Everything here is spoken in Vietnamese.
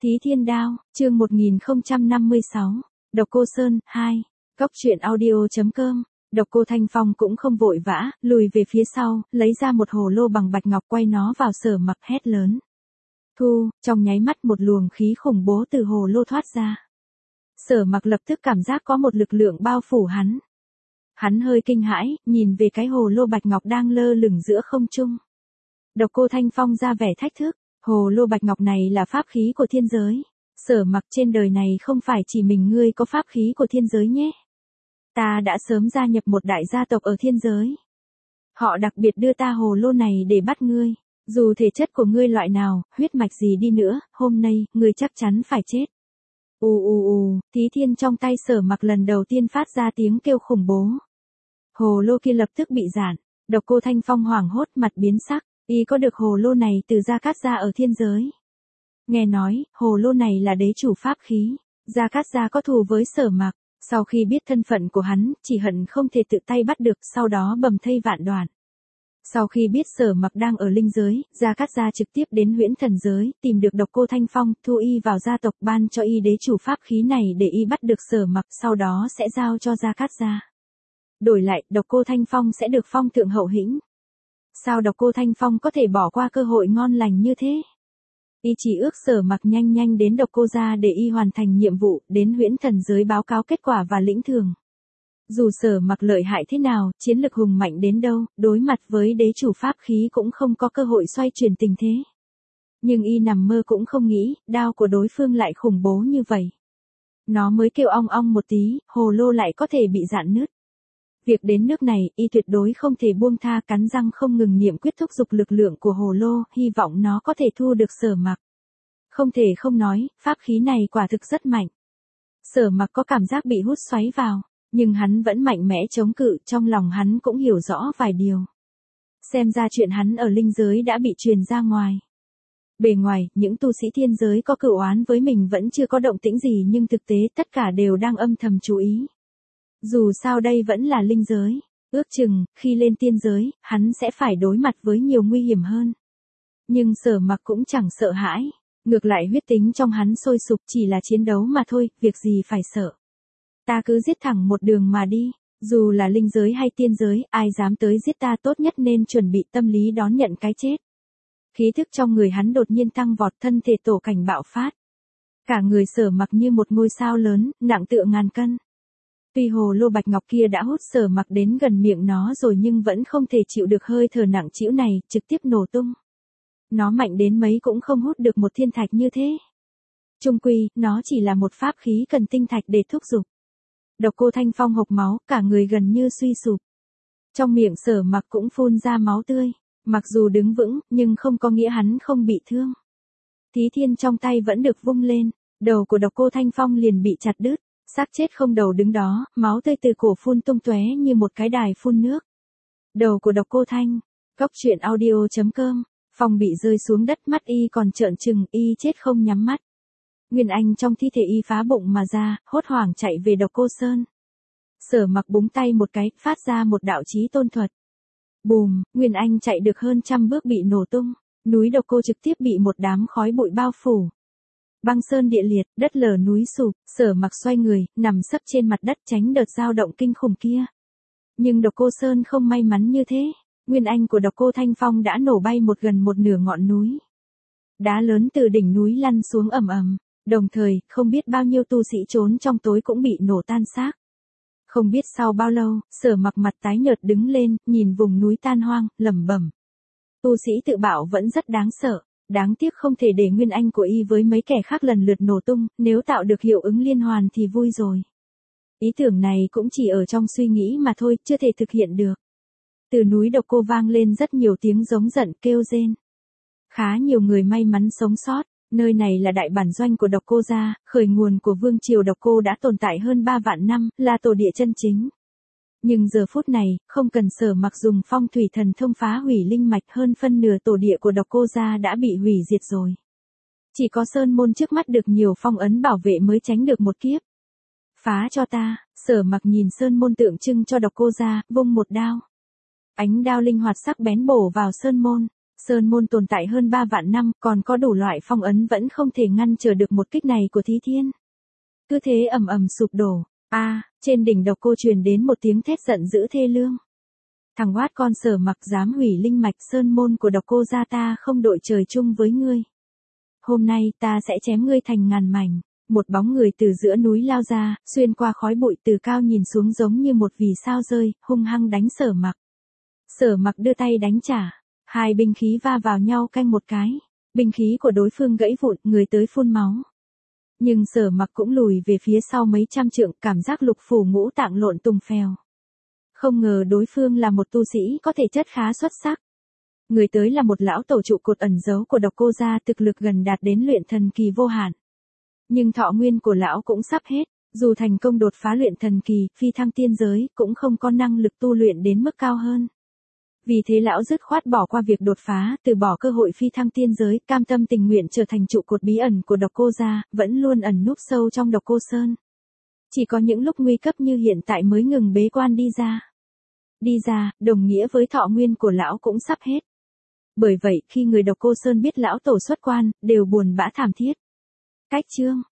Thí Thiên Đao, chương 1056, Độc Cô Sơn, 2, Cóc truyện audio.com. Độc Cô Thanh Phong cũng không vội vã, lùi về phía sau, lấy ra một hồ lô bằng bạch ngọc quay nó vào Sở Mặc hét lớn. Thu, trong nháy mắt một luồng khí khủng bố từ hồ lô thoát ra. Sở Mặc lập tức cảm giác có một lực lượng bao phủ hắn. Hắn hơi kinh hãi, nhìn về cái hồ lô bạch ngọc đang lơ lửng giữa không trung. Độc Cô Thanh Phong ra vẻ thách thức. Hồ lô bạch ngọc này là pháp khí của thiên giới. Sở Mặc, trên đời này không phải chỉ mình ngươi có pháp khí của thiên giới nhé. Ta đã sớm gia nhập một đại gia tộc ở thiên giới. Họ đặc biệt đưa ta hồ lô này để bắt ngươi. Dù thể chất của ngươi loại nào, huyết mạch gì đi nữa, hôm nay, ngươi chắc chắn phải chết. Thí thiên trong tay Sở Mặc lần đầu tiên phát ra tiếng kêu khủng bố. Hồ lô kia lập tức bị giản. Độc Cô Thanh Phong hoảng hốt, mặt biến sắc. Y có được hồ lô này từ Gia Cát Gia ở thiên giới. Nghe nói, hồ lô này là đế chủ pháp khí. Gia Cát Gia có thù với Sở Mặc. Sau khi biết thân phận của hắn, chỉ hận không thể tự tay bắt được, sau đó bầm thây vạn đoạn. Sau khi biết Sở Mặc đang ở linh giới, Gia Cát Gia trực tiếp đến Huyễn Thần giới, tìm được Độc Cô Thanh Phong, thu y vào gia tộc, ban cho y đế chủ pháp khí này để y bắt được Sở Mặc, sau đó sẽ giao cho Gia Cát Gia. Đổi lại, Độc Cô Thanh Phong sẽ được phong thượng hậu hĩnh. Sao Độc Cô Thanh Phong có thể bỏ qua cơ hội ngon lành như thế? Y chỉ ước Sở Mặc nhanh đến Độc Cô gia để y hoàn thành nhiệm vụ, đến Huyễn Thần giới báo cáo kết quả và lĩnh thưởng. Dù Sở Mặc lợi hại thế nào, chiến lực hùng mạnh đến đâu, đối mặt với đế chủ pháp khí cũng không có cơ hội xoay chuyển tình thế. Nhưng y nằm mơ cũng không nghĩ, đao của đối phương lại khủng bố như vậy. Nó mới kêu ong ong một tí, hồ lô lại có thể bị rạn nứt. Việc đến nước này, y tuyệt đối không thể buông tha, cắn răng không ngừng niệm quyết thúc giục lực lượng của hồ lô, hy vọng nó có thể thu được Sở Mặc. Không thể không nói, pháp khí này quả thực rất mạnh. Sở Mặc có cảm giác bị hút xoáy vào, nhưng hắn vẫn mạnh mẽ chống cự, trong lòng hắn cũng hiểu rõ vài điều. Xem ra chuyện hắn ở linh giới đã bị truyền ra ngoài. Bề ngoài, những tu sĩ thiên giới có cửu oán với mình vẫn chưa có động tĩnh gì, nhưng thực tế tất cả đều đang âm thầm chú ý. Dù sao đây vẫn là linh giới, ước chừng, khi lên tiên giới, hắn sẽ phải đối mặt với nhiều nguy hiểm hơn. Nhưng Sở Mặc cũng chẳng sợ hãi, ngược lại huyết tính trong hắn sôi sục, chỉ là chiến đấu mà thôi, việc gì phải sợ. Ta cứ giết thẳng một đường mà đi, dù là linh giới hay tiên giới, ai dám tới giết ta tốt nhất nên chuẩn bị tâm lý đón nhận cái chết. Khí thức trong người hắn đột nhiên tăng vọt, thân thể tổ cảnh bạo phát. Cả người Sở Mặc như một ngôi sao lớn, nặng tựa ngàn cân. Tuy hồ lô bạch ngọc kia đã hút Sở Mặc đến gần miệng nó rồi nhưng vẫn không thể chịu được hơi thở nặng trĩu này, trực tiếp nổ tung. Nó mạnh đến mấy cũng không hút được một thiên thạch như thế. Chung quy, nó chỉ là một pháp khí cần tinh thạch để thúc giục. Độc Cô Thanh Phong hộc máu, cả người gần như suy sụp. Trong miệng Sở Mặc cũng phun ra máu tươi. Mặc dù đứng vững, nhưng không có nghĩa hắn không bị thương. Thí thiên trong tay vẫn được vung lên, đầu của Độc Cô Thanh Phong liền bị chặt đứt. Xác chết không đầu đứng đó, máu tươi từ cổ phun tung tóe như một cái đài phun nước. Đầu của Độc Cô Thanh, Cóc truyện audio.com, Phong bị rơi xuống đất, mắt y còn trợn trừng, y chết không nhắm mắt. Nguyên Anh trong thi thể y phá bụng mà ra, hốt hoảng chạy về Độc Cô Sơn. Sở Mặc búng tay một cái, phát ra một đạo chí tôn thuật. Bùm, Nguyên Anh chạy được hơn 100 bước bị nổ tung, núi Độc Cô trực tiếp bị một đám khói bụi bao phủ. Băng sơn địa liệt, đất lở núi sụp, Sở Mặc xoay người, nằm sấp trên mặt đất tránh đợt dao động kinh khủng kia. Nhưng Độc Cô Sơn không may mắn như thế, Nguyên Anh của Độc Cô Thanh Phong đã nổ bay gần một nửa ngọn núi. Đá lớn từ đỉnh núi lăn xuống ầm ầm, đồng thời, không biết bao nhiêu tu sĩ trốn trong tối cũng bị nổ tan xác. Không biết sau bao lâu, Sở Mặc mặt tái nhợt đứng lên, nhìn vùng núi tan hoang, lẩm bẩm. Tu sĩ tự bảo vẫn rất đáng sợ. Đáng tiếc không thể để Nguyên Anh của y với mấy kẻ khác lần lượt nổ tung, nếu tạo được hiệu ứng liên hoàn thì vui rồi. Ý tưởng này cũng chỉ ở trong suy nghĩ mà thôi, chưa thể thực hiện được. Từ núi Độc Cô vang lên rất nhiều tiếng giống giận, kêu rên. Khá nhiều người may mắn sống sót, nơi này là đại bản doanh của Độc Cô gia, khởi nguồn của vương triều Độc Cô đã tồn tại hơn 3 vạn năm, là tổ địa chân chính. Nhưng giờ phút này, không cần Sở Mặc dùng phong thủy thần thông phá hủy linh mạch, hơn phân nửa tổ địa của Độc Cô gia đã bị hủy diệt rồi. Chỉ có sơn môn trước mắt được nhiều phong ấn bảo vệ mới tránh được một kiếp. Phá cho ta, Sở Mặc nhìn sơn môn tượng trưng cho Độc Cô gia, vung một đao. Ánh đao linh hoạt sắc bén bổ vào sơn môn. Sơn môn tồn tại hơn 3 vạn năm, còn có đủ loại phong ấn vẫn không thể ngăn trở được một kích này của Thí Thiên. Cứ thế ầm ầm sụp đổ. Trên đỉnh Độc Cô truyền đến một tiếng thét giận dữ thê lương. Thằng oát con Sở Mặc dám hủy linh mạch sơn môn của Độc Cô gia, ta không đội trời chung với ngươi. Hôm nay ta sẽ chém ngươi thành ngàn mảnh. Một bóng người từ giữa núi lao ra, xuyên qua khói bụi từ cao nhìn xuống giống như một vì sao rơi, hung hăng đánh Sở Mặc. Sở Mặc đưa tay đánh trả. Hai binh khí va vào nhau canh một cái. Binh khí của đối phương gãy vụn, người tới phun máu. Nhưng Sở Mặc cũng lùi về phía sau mấy trăm trượng, cảm giác lục phủ ngũ tạng lộn tung phèo. Không ngờ đối phương là một tu sĩ có thể chất khá xuất sắc. Người tới là một lão tổ trụ cột ẩn giấu của Độc Cô gia, thực lực gần đạt đến luyện thần kỳ vô hạn. Nhưng thọ nguyên của lão cũng sắp hết, dù thành công đột phá luyện thần kỳ, phi thăng tiên giới, cũng không có năng lực tu luyện đến mức cao hơn. Vì thế lão dứt khoát bỏ qua việc đột phá, từ bỏ cơ hội phi thăng tiên giới, cam tâm tình nguyện trở thành trụ cột bí ẩn của Độc Cô gia, vẫn luôn ẩn núp sâu trong Độc Cô Sơn. Chỉ có những lúc nguy cấp như hiện tại mới ngừng bế quan đi ra. Đi ra, đồng nghĩa với thọ nguyên của lão cũng sắp hết. Bởi vậy, khi người Độc Cô Sơn biết lão tổ xuất quan, đều buồn bã thảm thiết. Cách chương